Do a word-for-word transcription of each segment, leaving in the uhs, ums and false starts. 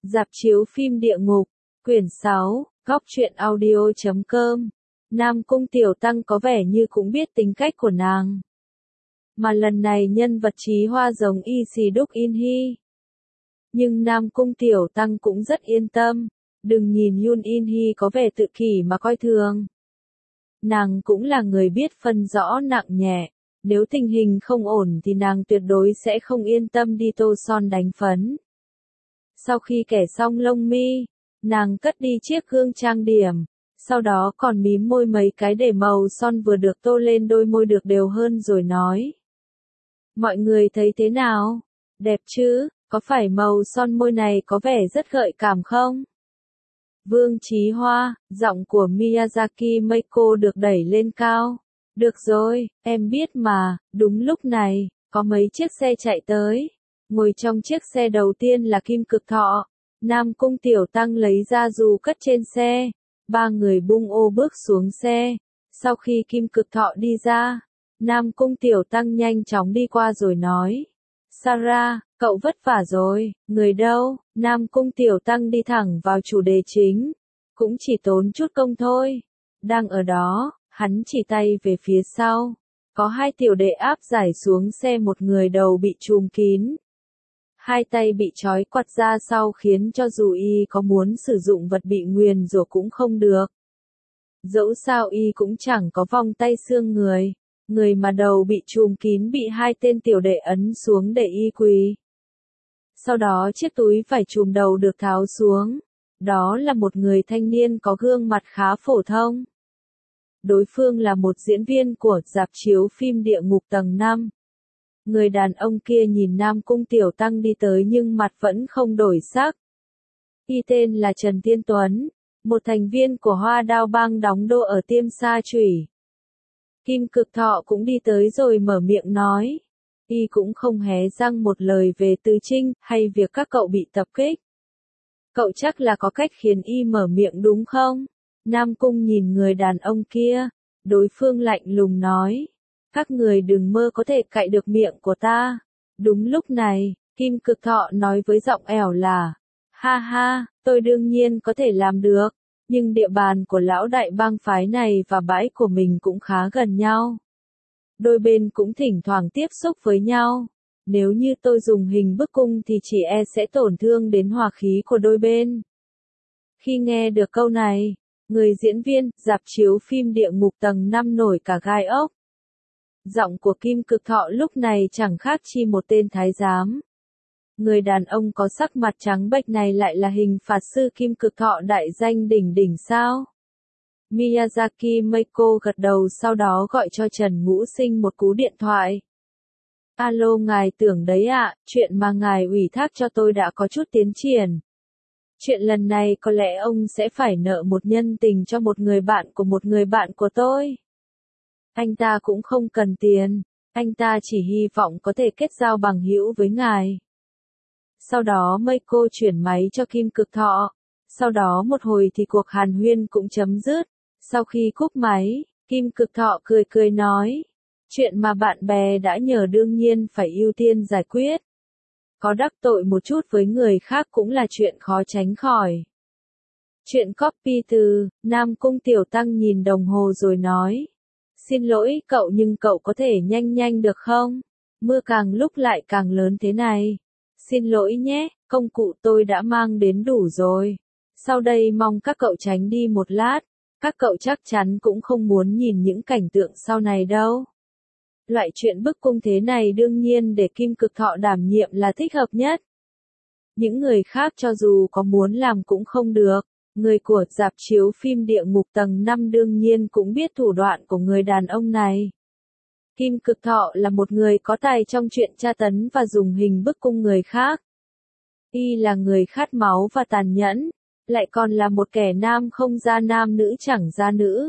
Rạp chiếu phim địa ngục, quyển sáu, góc truyện audio chấm com. Nam Cung Tiểu Tăng có vẻ như cũng biết tính cách của nàng. Mà lần này nhân vật Chí Hoa giống y xì đúc In Hy. Nhưng Nam Cung Tiểu Tăng cũng rất yên tâm, đừng nhìn Yoon In Hy có vẻ tự kỷ mà coi thường. Nàng cũng là người biết phân rõ nặng nhẹ, nếu tình hình không ổn thì nàng tuyệt đối sẽ không yên tâm đi tô son đánh phấn. Sau khi kẻ xong lông mi, nàng cất đi chiếc gương trang điểm, sau đó còn mím môi mấy cái để màu son vừa được tô lên đôi môi được đều hơn rồi nói. Mọi người thấy thế nào? Đẹp chứ, có phải màu son môi này có vẻ rất gợi cảm không? Vương Chí Hoa, giọng của Miyazaki Meiko được đẩy lên cao. Được rồi, em biết mà, đúng lúc này, có mấy chiếc xe chạy tới. Ngồi trong chiếc xe đầu tiên là Kim Cực Thọ. Nam Cung Tiểu Tăng lấy ra dù cất trên xe. Ba người bung ô bước xuống xe. Sau khi Kim Cực Thọ đi ra, Nam Cung Tiểu Tăng nhanh chóng đi qua rồi nói. Sarah, cậu vất vả rồi, người đâu? Nam Cung Tiểu Tăng đi thẳng vào chủ đề chính. Cũng chỉ tốn chút công thôi. Đang ở đó, hắn chỉ tay về phía sau. Có hai tiểu đệ áp giải xuống xe, một người đầu bị trùm kín. Hai tay bị trói quặt ra sau khiến cho dù y có muốn sử dụng vật bị nguyền rủa cũng không được. Dẫu sao y cũng chẳng có vòng tay xương người. Người mà đầu bị trùm kín bị hai tên tiểu đệ ấn xuống để y quỳ. Sau đó chiếc túi vải trùm đầu được tháo xuống. Đó là một người thanh niên có gương mặt khá phổ thông. Đối phương là một diễn viên của rạp chiếu phim Địa Ngục tầng năm. Người đàn ông kia nhìn Nam Cung Tiểu Tăng đi tới nhưng mặt vẫn không đổi sắc. Y tên là Trần Tiên Tuấn, một thành viên của Hoa Đao Bang đóng đô ở Tiêm Sa Chủy. Kim Cực Thọ cũng đi tới rồi mở miệng nói. Y cũng không hé răng một lời về Từ Trinh hay việc các cậu bị tập kích. Cậu chắc là có cách khiến y mở miệng đúng không? Nam Cung nhìn người đàn ông kia, đối phương lạnh lùng nói. Các người đừng mơ có thể cạy được miệng của ta. Đúng lúc này, Kim Cực Thọ nói với giọng ẻo là. Ha ha, tôi đương nhiên có thể làm được. Nhưng địa bàn của lão đại bang phái này và bãi của mình cũng khá gần nhau. Đôi bên cũng thỉnh thoảng tiếp xúc với nhau. Nếu như tôi dùng hình bức cung thì chỉ e sẽ tổn thương đến hòa khí của đôi bên. Khi nghe được câu này, người diễn viên rạp chiếu phim Địa Ngục tầng năm nổi cả gai ốc. Giọng của Kim Cực Thọ lúc này chẳng khác chi một tên thái giám. Người đàn ông có sắc mặt trắng bệch này lại là hình phạt sư Kim Cực Thọ đại danh đỉnh đỉnh sao? Miyazaki Meiko gật đầu, sau đó gọi cho Trần Ngũ Sinh một cú điện thoại. Alo, ngài tưởng đấy ạ, chuyện mà ngài ủy thác cho tôi đã có chút tiến triển. Chuyện lần này có lẽ ông sẽ phải nợ một nhân tình cho một người bạn của một người bạn của tôi. Anh ta cũng không cần tiền, anh ta chỉ hy vọng có thể kết giao bằng hữu với ngài. Sau đó Meiko chuyển máy cho Kim Cực Thọ. Sau đó một hồi thì cuộc hàn huyên cũng chấm dứt. Sau khi cúp máy, Kim Cực Thọ cười cười nói. Chuyện mà bạn bè đã nhờ đương nhiên phải ưu tiên giải quyết. Có đắc tội một chút với người khác cũng là chuyện khó tránh khỏi. Chuyện copy từ, Nam Cung Tiểu Tăng nhìn đồng hồ rồi nói. Xin lỗi cậu, nhưng cậu có thể nhanh nhanh được không? Mưa càng lúc lại càng lớn thế này. Xin lỗi nhé, công cụ tôi đã mang đến đủ rồi. Sau đây mong các cậu tránh đi một lát. Các cậu chắc chắn cũng không muốn nhìn những cảnh tượng sau này đâu. Loại chuyện bức cung thế này đương nhiên để Kim Cực Thọ đảm nhiệm là thích hợp nhất. Những người khác cho dù có muốn làm cũng không được. Người của rạp chiếu phim Địa Ngục tầng năm đương nhiên cũng biết thủ đoạn của người đàn ông này. Kim Cực Thọ là một người có tài trong chuyện tra tấn và dùng hình bức cung người khác. Y là người khát máu và tàn nhẫn, lại còn là một kẻ nam không ra nam nữ chẳng ra nữ.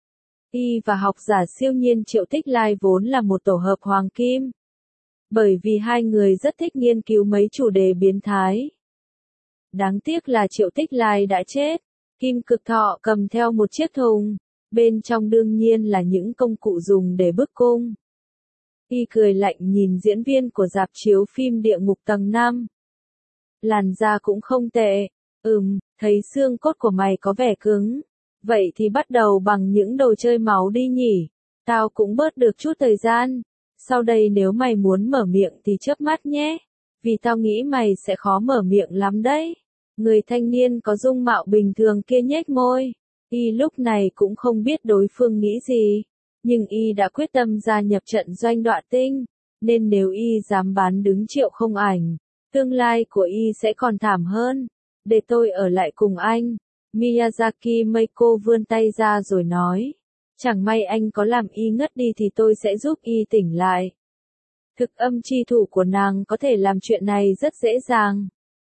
Y và học giả siêu nhiên Triệu Tích Lai vốn là một tổ hợp hoàng kim. Bởi vì hai người rất thích nghiên cứu mấy chủ đề biến thái. Đáng tiếc là Triệu Tích Lai đã chết. Kim Cực Thọ cầm theo một chiếc thùng. Bên trong đương nhiên là những công cụ dùng để bức cung. Y cười lạnh nhìn diễn viên của rạp chiếu phim Địa Ngục tầng năm. làn da cũng không tệ. Ừm, thấy xương cốt của mày có vẻ cứng. Vậy thì bắt đầu bằng những đồ chơi máu đi nhỉ. Tao cũng bớt được chút thời gian. Sau đây nếu mày muốn mở miệng thì chớp mắt nhé. Vì tao nghĩ mày sẽ khó mở miệng lắm đấy. Người thanh niên có dung mạo bình thường kia nhếch môi. Y lúc này cũng không biết đối phương nghĩ gì. Nhưng Y đã quyết tâm gia nhập trận doanh Đoạ Tinh. Nên nếu Y dám bán đứng Triệu Không Ảnh, tương lai của Y sẽ còn thảm hơn. Để tôi ở lại cùng anh. Miyazaki Meiko vươn tay ra rồi nói. Chẳng may anh có làm Y ngất đi thì tôi sẽ giúp Y tỉnh lại. Thực âm chi thủ của nàng có thể làm chuyện này rất dễ dàng.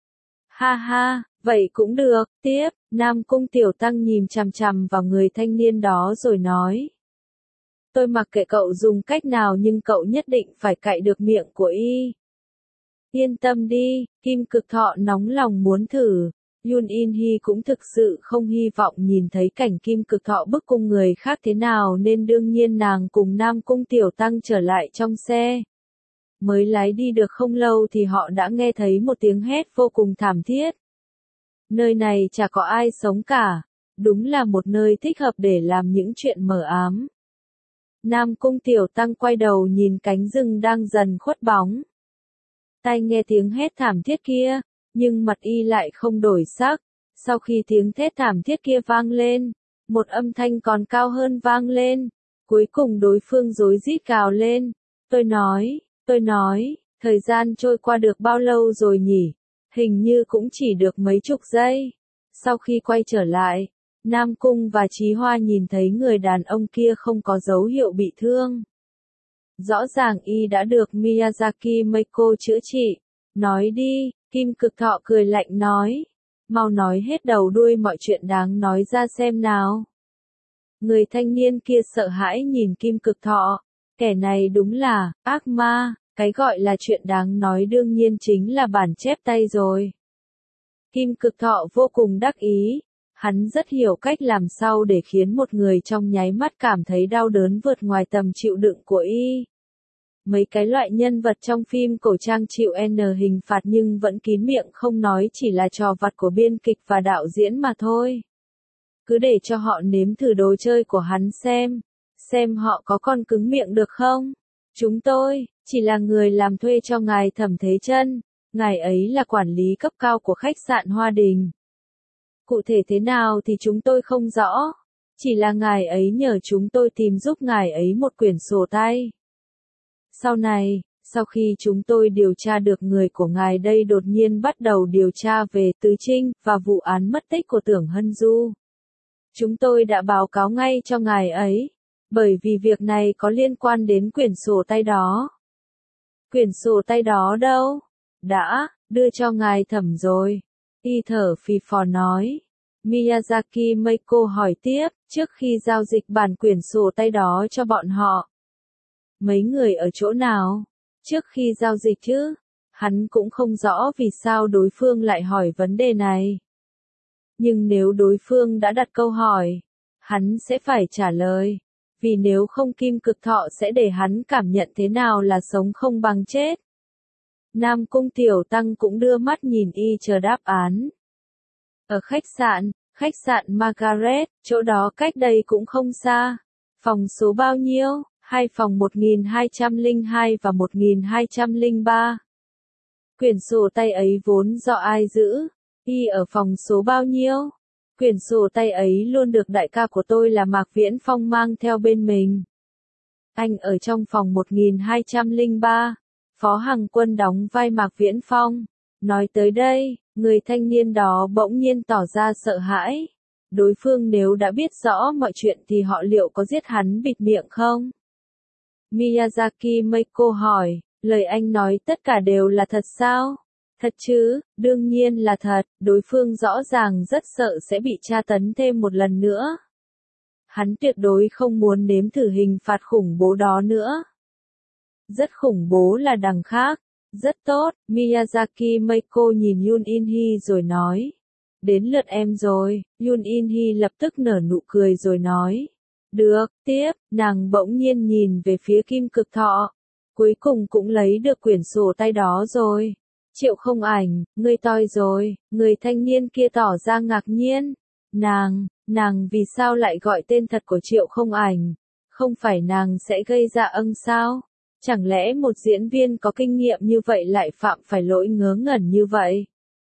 Ha ha, vậy cũng được. Tiếp, Nam Cung Tiểu Tăng nhìn chằm chằm vào người thanh niên đó rồi nói. Tôi mặc kệ cậu dùng cách nào nhưng cậu nhất định phải cạy được miệng của Y. Yên tâm đi, Kim Cực Thọ nóng lòng muốn thử. Yoon In Hee cũng thực sự không hy vọng nhìn thấy cảnh Kim Cực Thọ bức cung người khác thế nào nên đương nhiên nàng cùng Nam Cung Tiểu Tăng trở lại trong xe. Mới lái đi được không lâu thì họ đã nghe thấy một tiếng hét vô cùng thảm thiết. Nơi này chả có ai sống cả, đúng là một nơi thích hợp để làm những chuyện mờ ám. Nam Cung Tiểu Tăng quay đầu nhìn cánh rừng đang dần khuất bóng. Tai nghe tiếng hét thảm thiết kia, nhưng mặt Y lại không đổi sắc. Sau khi tiếng thét thảm thiết kia vang lên, một âm thanh còn cao hơn vang lên. Cuối cùng đối phương rối rít gào lên. Tôi nói, tôi nói, thời gian trôi qua được bao lâu rồi nhỉ? Hình như cũng chỉ được mấy chục giây. Sau khi quay trở lại, Nam Cung và Chí Hoa nhìn thấy người đàn ông kia không có dấu hiệu bị thương. Rõ ràng Y đã được Miyazaki Meiko chữa trị. Nói đi, Kim Cực Thọ cười lạnh nói. Mau nói hết đầu đuôi mọi chuyện đáng nói ra xem nào. Người thanh niên kia sợ hãi nhìn Kim Cực Thọ. Kẻ này đúng là, ác ma, cái gọi là chuyện đáng nói đương nhiên chính là bản chép tay rồi. Kim Cực Thọ vô cùng đắc ý. Hắn rất hiểu cách làm sao để khiến một người trong nháy mắt cảm thấy đau đớn vượt ngoài tầm chịu đựng của Y. Mấy cái loại nhân vật trong phim cổ trang chịu N hình phạt nhưng vẫn kín miệng không nói chỉ là trò vặt của biên kịch và đạo diễn mà thôi. Cứ để cho họ nếm thử đồ chơi của hắn xem, xem họ có còn cứng miệng được không. Chúng tôi, chỉ là người làm thuê cho ngài Thẩm Thế Chân, ngài ấy là quản lý cấp cao của khách sạn Hoa Đình. Cụ thể thế nào thì chúng tôi không rõ, chỉ là ngài ấy nhờ chúng tôi tìm giúp ngài ấy một quyển sổ tay. Sau này, sau khi chúng tôi điều tra được người của ngài đây đột nhiên bắt đầu điều tra về Tứ Trinh và vụ án mất tích của Tưởng Hân Du. Chúng tôi đã báo cáo ngay cho ngài ấy, bởi vì việc này có liên quan đến quyển sổ tay đó. Quyển sổ tay đó đâu? Đã, đưa cho ngài Thẩm rồi. Y thở phì phò nói. Miyazaki Meiko hỏi tiếp, trước khi giao dịch bản quyển sổ tay đó cho bọn họ. Mấy người ở chỗ nào? Trước khi giao dịch chứ? Hắn cũng không rõ vì sao đối phương lại hỏi vấn đề này. Nhưng nếu đối phương đã đặt câu hỏi, hắn sẽ phải trả lời. Vì nếu không Kim Cực Thọ sẽ để hắn cảm nhận thế nào là sống không bằng chết. Nam Cung Tiểu Tăng cũng đưa mắt nhìn Y chờ đáp án. Ở khách sạn, khách sạn Margaret, chỗ đó cách đây cũng không xa. Phòng số bao nhiêu? Hai phòng một nghìn hai trăm lẻ hai và một nghìn hai trăm lẻ ba. Quyển sổ tay ấy vốn do ai giữ? Y ở phòng số bao nhiêu? Quyển sổ tay ấy luôn được đại ca của tôi là Mạc Viễn Phong mang theo bên mình. Anh ở trong phòng một nghìn hai trăm lẻ ba. Phó Hằng Quân đóng vai Mạc Viễn Phong. Nói tới đây, người thanh niên đó bỗng nhiên tỏ ra sợ hãi. Đối phương nếu đã biết rõ mọi chuyện thì họ liệu có giết hắn bịt miệng không? Miyazaki Meiko hỏi, lời anh nói tất cả đều là thật sao? Thật chứ, đương nhiên là thật, đối phương rõ ràng rất sợ sẽ bị tra tấn thêm một lần nữa. Hắn tuyệt đối không muốn nếm thử hình phạt khủng bố đó nữa. Rất khủng bố là đằng khác. Rất tốt, Miyazaki Meiko nhìn Yoon In Hee rồi nói. Đến lượt em rồi, Yoon In Hee lập tức nở nụ cười rồi nói. Được, tiếp, nàng bỗng nhiên nhìn về phía Kim Cực Thọ. Cuối cùng cũng lấy được quyển sổ tay đó rồi. Triệu Không Ảnh, ngươi toi rồi, người thanh niên kia tỏ ra ngạc nhiên. Nàng, nàng vì sao lại gọi tên thật của Triệu Không Ảnh? Không phải nàng sẽ gây ra ân sao? Chẳng lẽ một diễn viên có kinh nghiệm như vậy lại phạm phải lỗi ngớ ngẩn như vậy?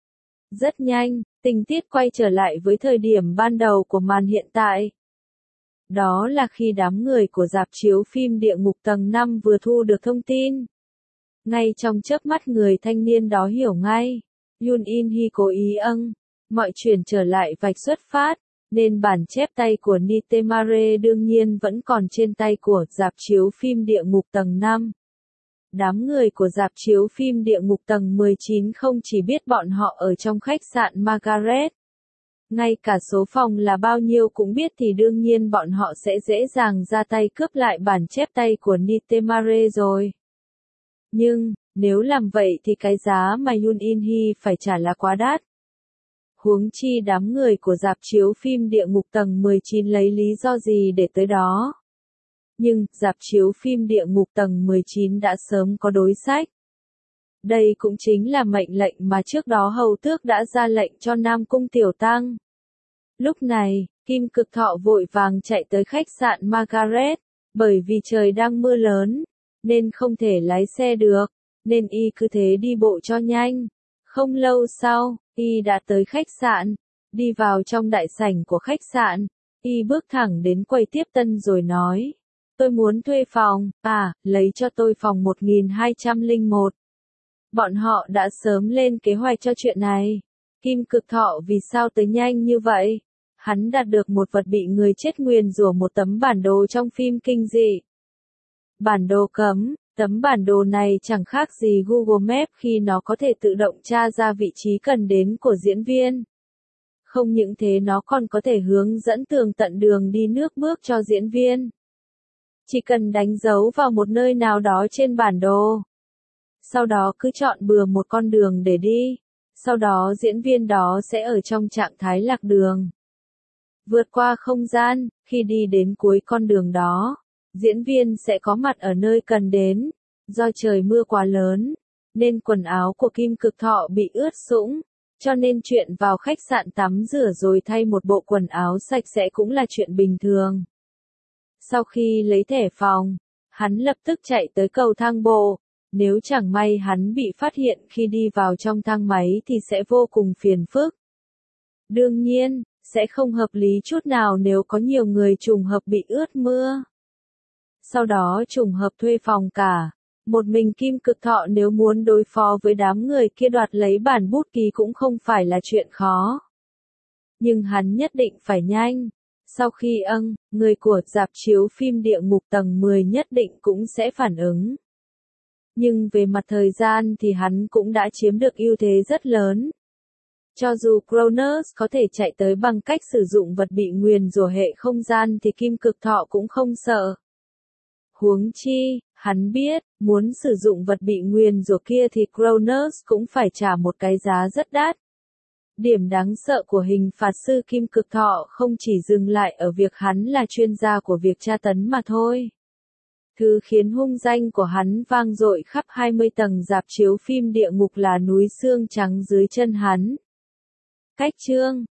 Rất nhanh, tình tiết quay trở lại với thời điểm ban đầu của màn hiện tại. Đó là khi đám người của rạp chiếu phim Địa Ngục tầng năm vừa thu được thông tin. Ngay trong chớp mắt người thanh niên đó hiểu ngay. Yoon In Hee cố ý âng. Mọi chuyện trở lại vạch xuất phát. Nên bản chép tay của Nitemare đương nhiên vẫn còn trên tay của rạp chiếu phim Địa Ngục tầng năm. Đám người của rạp chiếu phim Địa Ngục tầng mười chín không chỉ biết bọn họ ở trong khách sạn Margaret. Ngay cả số phòng là bao nhiêu cũng biết thì đương nhiên bọn họ sẽ dễ dàng ra tay cướp lại bản chép tay của Nitemare rồi. Nhưng, nếu làm vậy thì cái giá mà Yoon In Hee phải trả là quá đắt. Huống chi đám người của rạp chiếu phim Địa Ngục tầng mười chín lấy lý do gì để tới đó. Nhưng, rạp chiếu phim Địa Ngục tầng mười chín đã sớm có đối sách. Đây cũng chính là mệnh lệnh mà trước đó Hầu Tước đã ra lệnh cho Nam Cung Tiểu Tăng. Lúc này, Kim Cực Thọ vội vàng chạy tới khách sạn Margaret, bởi vì trời đang mưa lớn, nên không thể lái xe được, nên y cứ thế đi bộ cho nhanh. Không lâu sau, y đã tới khách sạn, đi vào trong đại sảnh của khách sạn, y bước thẳng đến quầy tiếp tân rồi nói. Tôi muốn thuê phòng, à, lấy cho tôi phòng một nghìn hai trăm lẻ một. Bọn họ đã sớm lên kế hoạch cho chuyện này. Kim Cực Thọ vì sao tới nhanh như vậy? Hắn đạt được một vật bị người chết nguyền rủa, một tấm bản đồ trong phim kinh dị. Bản đồ cấm, tấm bản đồ này chẳng khác gì Google Maps khi nó có thể tự động tra ra vị trí cần đến của diễn viên. Không những thế nó còn có thể hướng dẫn tường tận đường đi nước bước cho diễn viên. Chỉ cần đánh dấu vào một nơi nào đó trên bản đồ. Sau đó cứ chọn bừa một con đường để đi. Sau đó diễn viên đó sẽ ở trong trạng thái lạc đường. Vượt qua không gian, khi đi đến cuối con đường đó, diễn viên sẽ có mặt ở nơi cần đến. Do trời mưa quá lớn, nên quần áo của Kim Cực Thọ bị ướt sũng, cho nên chuyện vào khách sạn tắm rửa rồi thay một bộ quần áo sạch sẽ cũng là chuyện bình thường. Sau khi lấy thẻ phòng, hắn lập tức chạy tới cầu thang bộ. Nếu chẳng may hắn bị phát hiện khi đi vào trong thang máy thì sẽ vô cùng phiền phức. Đương nhiên, sẽ không hợp lý chút nào nếu có nhiều người trùng hợp bị ướt mưa. Sau đó trùng hợp thuê phòng cả. Một mình Kim Cực Thọ nếu muốn đối phó với đám người kia đoạt lấy bản bút ký cũng không phải là chuyện khó. Nhưng hắn nhất định phải nhanh. Sau khi âng, người của rạp chiếu phim Địa Ngục tầng mười nhất định cũng sẽ phản ứng. Nhưng về mặt thời gian thì hắn cũng đã chiếm được ưu thế rất lớn. Cho dù Cronus có thể chạy tới bằng cách sử dụng vật bị nguyền rủa hệ không gian thì Kim Cực Thọ cũng không sợ. Huống chi, hắn biết, muốn sử dụng vật bị nguyền rủa kia thì Cronus cũng phải trả một cái giá rất đắt. Điểm đáng sợ của hình phạt sư Kim Cực Thọ không chỉ dừng lại ở việc hắn là chuyên gia của việc tra tấn mà thôi. Thứ khiến hung danh của hắn vang dội khắp hai mươi tầng rạp chiếu phim Địa Ngục là núi xương trắng dưới chân hắn. Cách chương